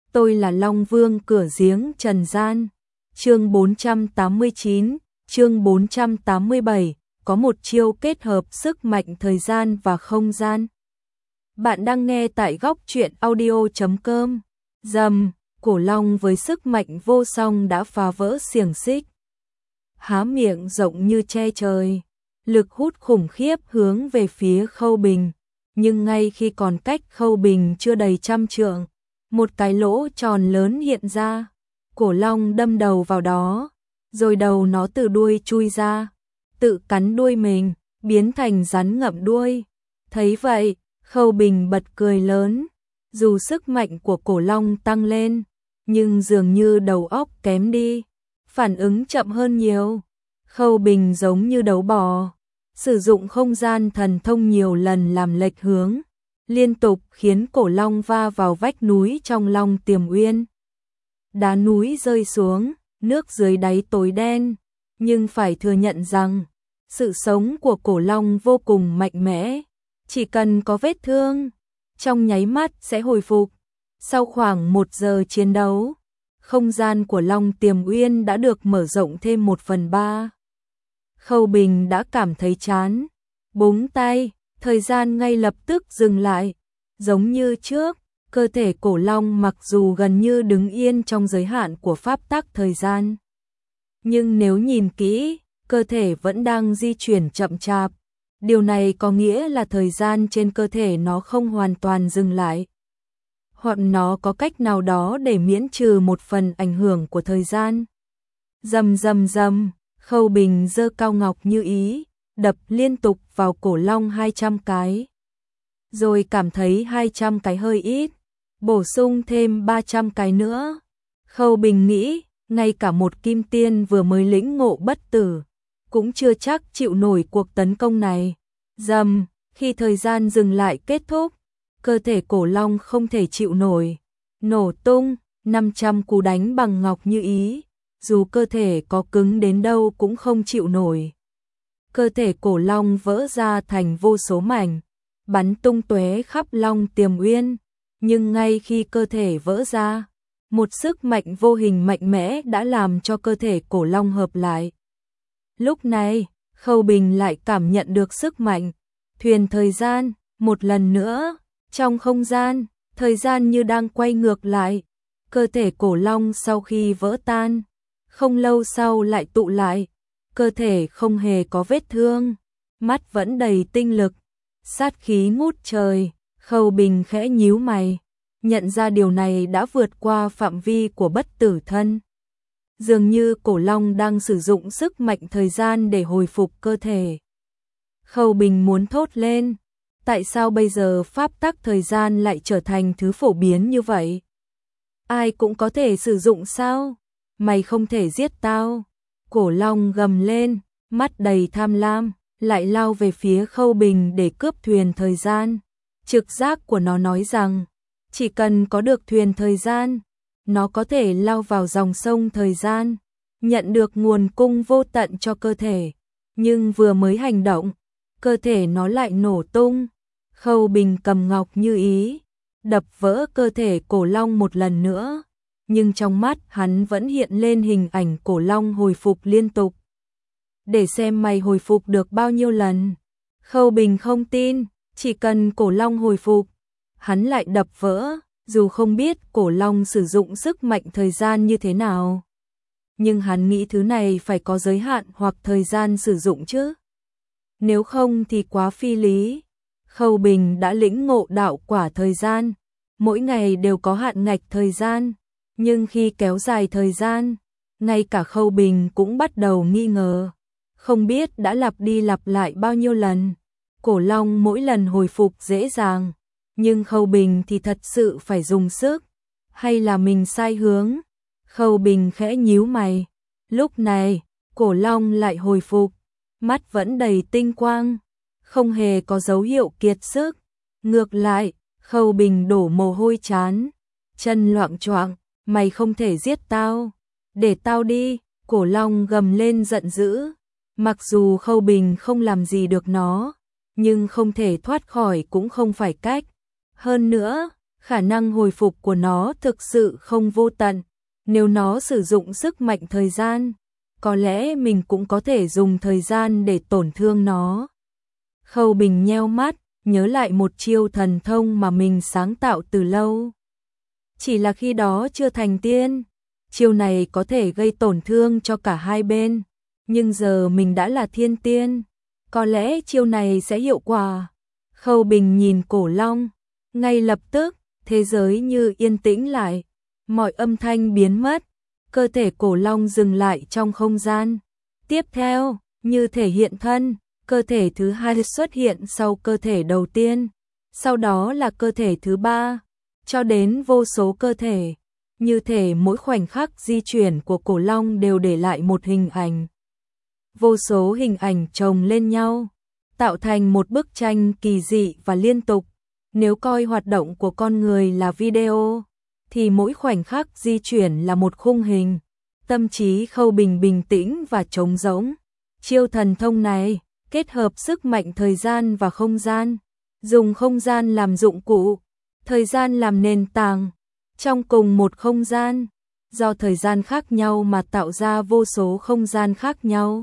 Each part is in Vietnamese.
tôi là Long Vương cửa giếng trần gian. Chương 489, chương 487, có một chiêu kết hợp sức mạnh thời gian và không gian. Bạn đang nghe tại góc truyện audio.com. Rầm, cổ long với sức mạnh vô song đã phá vỡ xiềng xích. Há miệng rộng như che trời, lực hút khủng khiếp hướng về phía Khâu Bình, nhưng ngay khi còn cách Khâu Bình chưa đầy trăm trượng, một cái lỗ tròn lớn hiện ra, cổ long đâm đầu vào đó, rồi đầu nó từ đuôi chui ra, tự cắn đuôi mình, biến thành rắn ngậm đuôi. Thấy vậy, Khâu Bình bật cười lớn, dù sức mạnh của cổ long tăng lên, nhưng dường như đầu óc kém đi, phản ứng chậm hơn nhiều. Khâu Bình giống như đấu bò, sử dụng không gian thần thông nhiều lần làm lệch hướng, liên tục khiến cổ long va vào vách núi trong Long Tiềm Uyên. Đá núi rơi xuống, nước dưới đáy tối đen, nhưng phải thừa nhận rằng, sự sống của cổ long vô cùng mạnh mẽ, chỉ cần có vết thương, trong nháy mắt sẽ hồi phục. Sau khoảng 1 giờ chiến đấu, không gian của Long Tiềm Uyên đã được mở rộng thêm 1/3. Khâu Bình đã cảm thấy chán, búng tay, thời gian ngay lập tức dừng lại, giống như trước, cơ thể cổ long mặc dù gần như đứng yên trong giới hạn của pháp tắc thời gian. Nhưng nếu nhìn kỹ, cơ thể vẫn đang di chuyển chậm chạp, điều này có nghĩa là thời gian trên cơ thể nó không hoàn toàn dừng lại. Hoặc nó có cách nào đó để miễn trừ một phần ảnh hưởng của thời gian. Rầm rầm rầm, Khâu Bình giơ cao ngọc như ý, đập liên tục vào cổ long 200 cái. Rồi cảm thấy 200 cái hơi ít, bổ sung thêm 300 cái nữa. Khâu Bình nghĩ, ngay cả một kim tiên vừa mới lĩnh ngộ bất tử, cũng chưa chắc chịu nổi cuộc tấn công này. Rầm, khi thời gian dừng lại kết thúc, cơ thể cổ long không thể chịu nổi, nổ tung, 500 cú đánh bằng ngọc như ý, dù cơ thể có cứng đến đâu cũng không chịu nổi. Cơ thể cổ long vỡ ra thành vô số mảnh, bắn tung tóe khắp Long Tiềm Uyên, nhưng ngay khi cơ thể vỡ ra, một sức mạnh vô hình mạnh mẽ đã làm cho cơ thể cổ long hợp lại. Lúc này, Khâu Bình lại cảm nhận được sức mạnh thuyền thời gian một lần nữa, trong không gian, thời gian như đang quay ngược lại. Cơ thể cổ long sau khi vỡ tan, không lâu sau lại tụ lại, cơ thể không hề có vết thương, mắt vẫn đầy tinh lực, sát khí ngút trời. Khâu Bình khẽ nhíu mày, nhận ra điều này đã vượt qua phạm vi của bất tử thân. Dường như cổ long đang sử dụng sức mạnh thời gian để hồi phục cơ thể. Khâu Bình muốn thốt lên, tại sao bây giờ pháp tắc thời gian lại trở thành thứ phổ biến như vậy? Ai cũng có thể sử dụng sao? Mày không thể giết tao. Cổ long gầm lên, mắt đầy tham lam, lại lao về phía Khâu Bình để cướp thuyền thời gian. Trực giác của nó nói rằng, chỉ cần có được thuyền thời gian, nó có thể lao vào dòng sông thời gian, nhận được nguồn cung vô tận cho cơ thể. Nhưng vừa mới hành động, cơ thể nó lại nổ tung. Khâu Bình cầm ngọc như ý, đập vỡ cơ thể cổ long một lần nữa, nhưng trong mắt hắn vẫn hiện lên hình ảnh cổ long hồi phục liên tục. Để xem mày hồi phục được bao nhiêu lần. Khâu Bình không tin, chỉ cần cổ long hồi phục, hắn lại đập vỡ, dù không biết cổ long sử dụng sức mạnh thời gian như thế nào. Nhưng hắn nghĩ thứ này phải có giới hạn hoặc thời gian sử dụng chứ. Nếu không thì quá phi lý. Khâu Bình đã lĩnh ngộ đạo quả thời gian, mỗi ngày đều có hạn ngạch thời gian, nhưng khi kéo dài thời gian, ngay cả Khâu Bình cũng bắt đầu nghi ngờ, không biết đã lặp đi lặp lại bao nhiêu lần. Cổ long mỗi lần hồi phục dễ dàng, nhưng Khâu Bình thì thật sự phải dùng sức, hay là mình sai hướng? Khâu Bình khẽ nhíu mày. Lúc này, cổ long lại hồi phục, mắt vẫn đầy tinh quang, không hề có dấu hiệu kiệt sức. Ngược lại, Khâu Bình đổ mồ hôi chán, chân loạng choạng, mày không thể giết tao, để tao đi. Cổ long gầm lên giận dữ, mặc dù Khâu Bình không làm gì được nó, nhưng không thể thoát khỏi cũng không phải cách. Hơn nữa, khả năng hồi phục của nó thực sự không vô tận. Nếu nó sử dụng sức mạnh thời gian, có lẽ mình cũng có thể dùng thời gian để tổn thương nó. Khâu Bình nheo mắt, nhớ lại một chiêu thần thông mà mình sáng tạo từ lâu. Chỉ là khi đó chưa thành tiên, chiêu này có thể gây tổn thương cho cả hai bên, nhưng giờ mình đã là thiên tiên, có lẽ chiêu này sẽ hiệu quả. Khâu Bình nhìn Cổ Long, ngay lập tức, thế giới như yên tĩnh lại, mọi âm thanh biến mất, cơ thể Cổ Long dừng lại trong không gian. Tiếp theo, như thể hiện thân, cơ thể thứ hai xuất hiện sau cơ thể đầu tiên, sau đó là cơ thể thứ ba, cho đến vô số cơ thể. Như thể mỗi khoảnh khắc di chuyển của Cổ Long đều để lại một hình ảnh. Vô số hình ảnh chồng lên nhau, tạo thành một bức tranh kỳ dị và liên tục. Nếu coi hoạt động của con người là video, thì mỗi khoảnh khắc di chuyển là một khung hình. Tâm trí Khâu Bình bình tĩnh và trống rỗng. Chiêu thần thông này kết hợp sức mạnh thời gian và không gian, dùng không gian làm dụng cụ, thời gian làm nền tảng. Trong cùng một không gian, do thời gian khác nhau mà tạo ra vô số không gian khác nhau.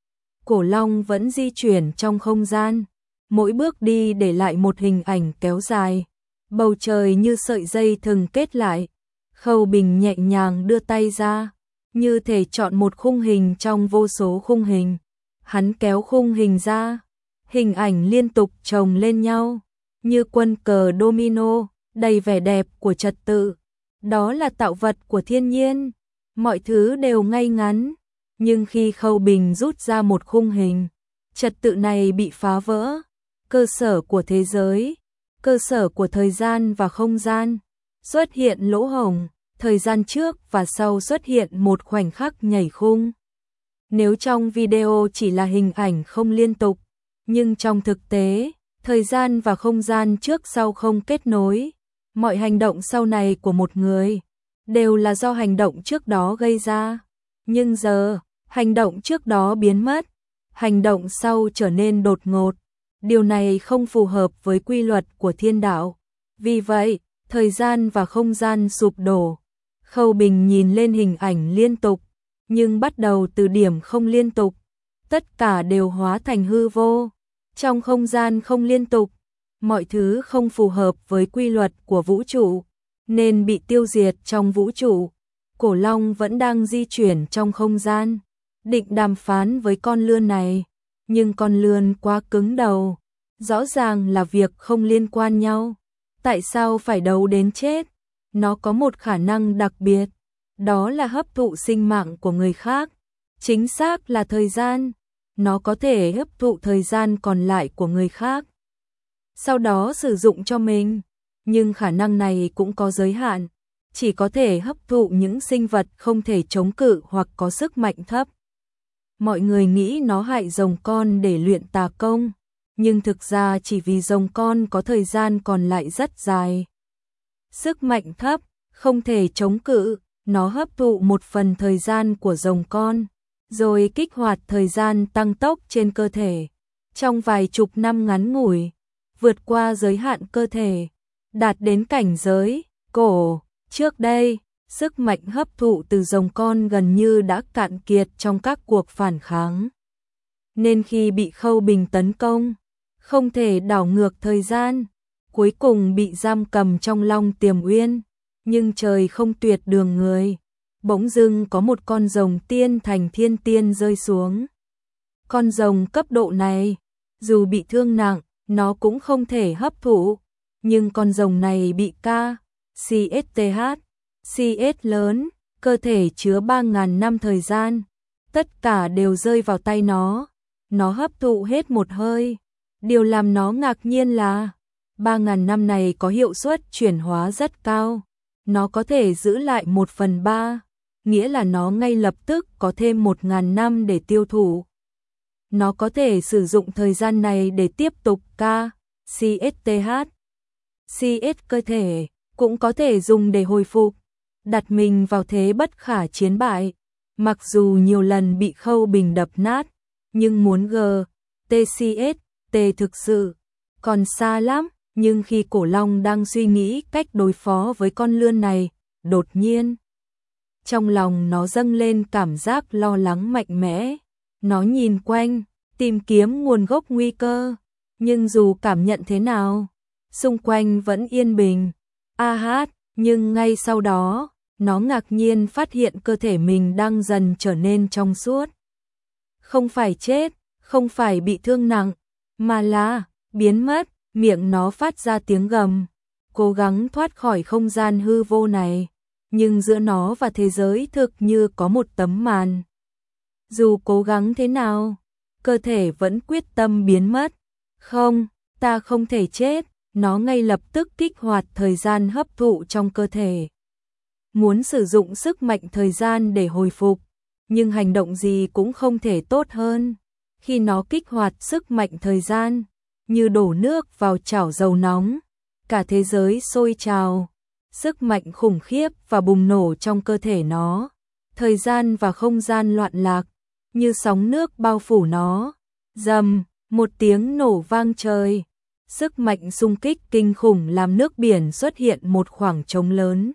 Cổ Long vẫn di chuyển trong không gian, mỗi bước đi để lại một hình ảnh kéo dài. Bầu trời như sợi dây thừng kết lại. Khâu Bình nhẹ nhàng đưa tay ra, như thể chọn một khung hình trong vô số khung hình. Hắn kéo khung hình ra, hình ảnh liên tục chồng lên nhau, như quân cờ domino, đầy vẻ đẹp của trật tự. Đó là tạo vật của thiên nhiên, mọi thứ đều ngay ngắn, nhưng khi Khâu Bình rút ra một khung hình, trật tự này bị phá vỡ, cơ sở của thế giới, cơ sở của thời gian và không gian, xuất hiện lỗ hổng, thời gian trước và sau xuất hiện một khoảnh khắc nhảy khung. Nếu trong video chỉ là hình ảnh không liên tục, nhưng trong thực tế, thời gian và không gian trước sau không kết nối. Mọi hành động sau này của một người đều là do hành động trước đó gây ra. Nhưng giờ, hành động trước đó biến mất, hành động sau trở nên đột ngột. Điều này không phù hợp với quy luật của thiên đạo. Vì vậy, thời gian và không gian sụp đổ. Khâu Bình nhìn lên hình ảnh liên tục, nhưng bắt đầu từ điểm không liên tục. Tất cả đều hóa thành hư vô. Trong không gian không liên tục, mọi thứ không phù hợp với quy luật của vũ trụ, nên bị tiêu diệt trong vũ trụ. Cổ Long vẫn đang di chuyển trong không gian, định đàm phán với con lươn này, nhưng con lươn quá cứng đầu. Rõ ràng là việc không liên quan nhau. Tại sao phải đấu đến chết? Nó có một khả năng đặc biệt, đó là hấp thụ sinh mạng của người khác. Chính xác là thời gian. Nó có thể hấp thụ thời gian còn lại của người khác, sau đó sử dụng cho mình. Nhưng khả năng này cũng có giới hạn, chỉ có thể hấp thụ những sinh vật không thể chống cự hoặc có sức mạnh thấp. Mọi người nghĩ nó hại rồng con để luyện tà công, nhưng thực ra chỉ vì rồng con có thời gian còn lại rất dài. Sức mạnh thấp, không thể chống cự, nó hấp thụ một phần thời gian của rồng con, rồi kích hoạt thời gian tăng tốc trên cơ thể. Trong vài chục năm ngắn ngủi, vượt qua giới hạn cơ thể, đạt đến cảnh giới cổ. Trước đây, sức mạnh hấp thụ từ rồng con gần như đã cạn kiệt trong các cuộc phản kháng. Nên khi bị Khâu Bình tấn công, không thể đảo ngược thời gian, cuối cùng bị giam cầm trong Long Tiềm Uyên. Nhưng trời không tuyệt đường người, bỗng dưng có một con rồng tiên thành thiên tiên rơi xuống. Con rồng cấp độ này, dù bị thương nặng, nó cũng không thể hấp thụ, nhưng con rồng này bị CS lớn, cơ thể chứa 3.000 năm thời gian, tất cả đều rơi vào tay nó hấp thụ hết một hơi. Điều làm nó ngạc nhiên là 3.000 năm này có hiệu suất chuyển hóa rất cao, nó có thể giữ lại 1/3, nghĩa là nó ngay lập tức có thêm 1.000 năm để tiêu thụ. Nó có thể sử dụng thời gian này để tiếp tục CS cơ thể, cũng có thể dùng để hồi phục, đặt mình vào thế bất khả chiến bại. Mặc dù nhiều lần bị Khâu Bình đập nát, nhưng muốn GTCS thực sự còn xa lắm. Nhưng khi cổ long đang suy nghĩ cách đối phó với con lươn này, đột nhiên trong lòng nó dâng lên cảm giác lo lắng mạnh mẽ. Nó nhìn quanh, tìm kiếm nguồn gốc nguy cơ, nhưng dù cảm nhận thế nào, xung quanh vẫn yên bình. Nhưng ngay sau đó, nó ngạc nhiên phát hiện cơ thể mình đang dần trở nên trong suốt. Không phải chết, không phải bị thương nặng, mà là biến mất. Miệng nó phát ra tiếng gầm, cố gắng thoát khỏi không gian hư vô này, nhưng giữa nó và thế giới thực như có một tấm màn. Dù cố gắng thế nào, cơ thể vẫn quyết tâm biến mất. Không, ta không thể chết, nó ngay lập tức kích hoạt thời gian hấp thụ trong cơ thể. Muốn sử dụng sức mạnh thời gian để hồi phục, nhưng hành động gì cũng không thể tốt hơn. Khi nó kích hoạt sức mạnh thời gian, như đổ nước vào chảo dầu nóng, cả thế giới sôi trào, sức mạnh khủng khiếp và bùng nổ trong cơ thể nó. Thời gian và không gian loạn lạc, như sóng nước bao phủ nó. Rầm, một tiếng nổ vang trời. Sức mạnh xung kích kinh khủng làm nước biển xuất hiện một khoảng trống lớn.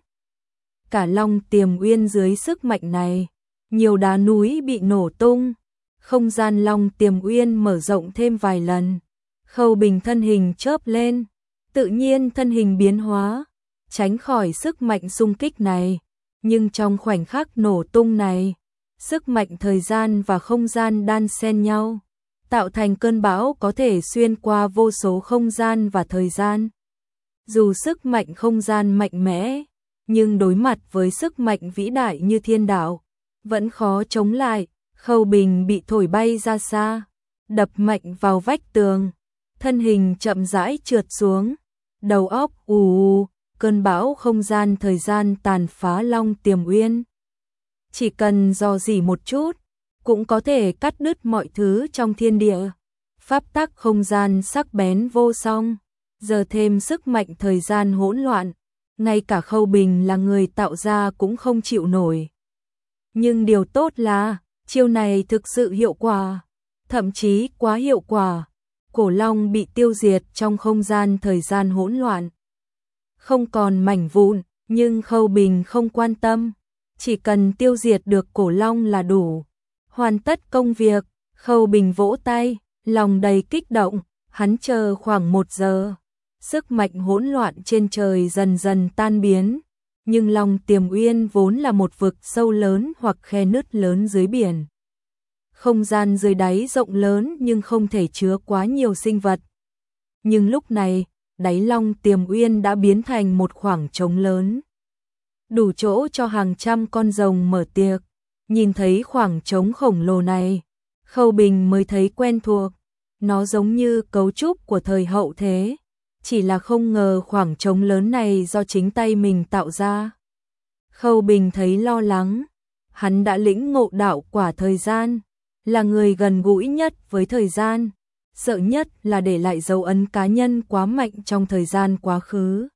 Cả Long Tiềm Uyên dưới sức mạnh này, nhiều đá núi bị nổ tung. Không gian Long Tiềm Uyên mở rộng thêm vài lần. Khâu Bình thân hình chớp lên, tự nhiên thân hình biến hóa, tránh khỏi sức mạnh xung kích này. Nhưng trong khoảnh khắc nổ tung này, sức mạnh thời gian và không gian đan xen nhau, tạo thành cơn bão có thể xuyên qua vô số không gian và thời gian. Dù sức mạnh không gian mạnh mẽ, nhưng đối mặt với sức mạnh vĩ đại như thiên đạo, vẫn khó chống lại. Khâu Bình bị thổi bay ra xa, đập mạnh vào vách tường, thân hình chậm rãi trượt xuống, đầu óc ù, cơn bão không gian thời gian tàn phá Long Tiềm Uyên. Chỉ cần dò dỉ một chút, cũng có thể cắt đứt mọi thứ trong thiên địa. Pháp tắc không gian sắc bén vô song, giờ thêm sức mạnh thời gian hỗn loạn, ngay cả Khâu Bình là người tạo ra cũng không chịu nổi. Nhưng điều tốt là, chiêu này thực sự hiệu quả, thậm chí quá hiệu quả. Cổ long bị tiêu diệt trong không gian thời gian hỗn loạn, không còn mảnh vụn, nhưng Khâu Bình không quan tâm, chỉ cần tiêu diệt được cổ long là đủ. Hoàn tất công việc, Khâu Bình vỗ tay, lòng đầy kích động, hắn chờ khoảng 1 giờ. Sức mạnh hỗn loạn trên trời dần dần tan biến, nhưng Long Tiềm Uyên vốn là một vực sâu lớn hoặc khe nứt lớn dưới biển. Không gian dưới đáy rộng lớn nhưng không thể chứa quá nhiều sinh vật. Nhưng lúc này, đáy Long Tiềm Uyên đã biến thành một khoảng trống lớn, đủ chỗ cho hàng trăm con rồng mở tiệc. Nhìn thấy khoảng trống khổng lồ này, Khâu Bình mới thấy quen thuộc. Nó giống như cấu trúc của thời hậu thế, chỉ là không ngờ khoảng trống lớn này do chính tay mình tạo ra. Khâu Bình thấy lo lắng, hắn đã lĩnh ngộ đạo quả thời gian, là người gần gũi nhất với thời gian, sợ nhất là để lại dấu ấn cá nhân quá mạnh trong thời gian quá khứ.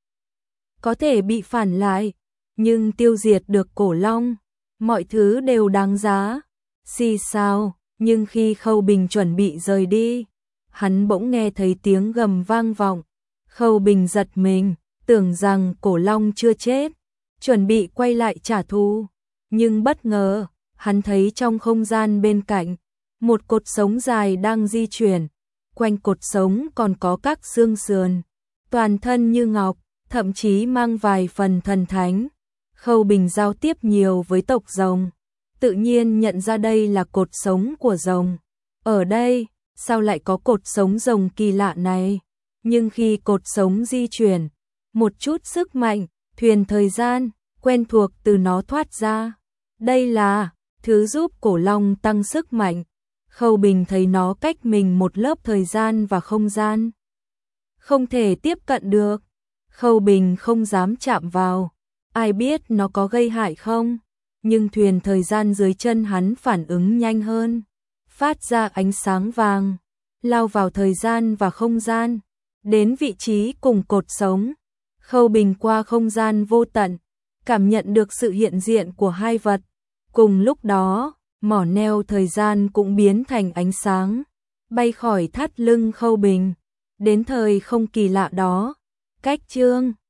Có thể bị phản lại, nhưng tiêu diệt được cổ long, mọi thứ đều đáng giá. Xì xào, nhưng khi Khâu Bình chuẩn bị rời đi, hắn bỗng nghe thấy tiếng gầm vang vọng. Khâu Bình giật mình, tưởng rằng cổ long chưa chết, chuẩn bị quay lại trả thù, nhưng bất ngờ, hắn thấy trong không gian bên cạnh, một cột sống dài đang di chuyển, quanh cột sống còn có các xương sườn, toàn thân như ngọc, thậm chí mang vài phần thần thánh. Khâu Bình giao tiếp nhiều với tộc rồng, tự nhiên nhận ra đây là cột sống của rồng. Ở đây, sao lại có cột sống rồng kỳ lạ này? Nhưng khi cột sống di chuyển, một chút sức mạnh, thuyền thời gian, quen thuộc từ nó thoát ra. Đây là thứ giúp cổ long tăng sức mạnh. Khâu Bình thấy nó cách mình một lớp thời gian và không gian, không thể tiếp cận được. Khâu Bình không dám chạm vào, ai biết nó có gây hại không? Nhưng thuyền thời gian dưới chân hắn phản ứng nhanh hơn, phát ra ánh sáng vàng, lao vào thời gian và không gian, đến vị trí cùng cột sống. Khâu Bình qua không gian vô tận, cảm nhận được sự hiện diện của hai vật. Cùng lúc đó, mỏ neo thời gian cũng biến thành ánh sáng, bay khỏi thắt lưng Khâu Bình, Đến thời không kỳ lạ đó, cách chương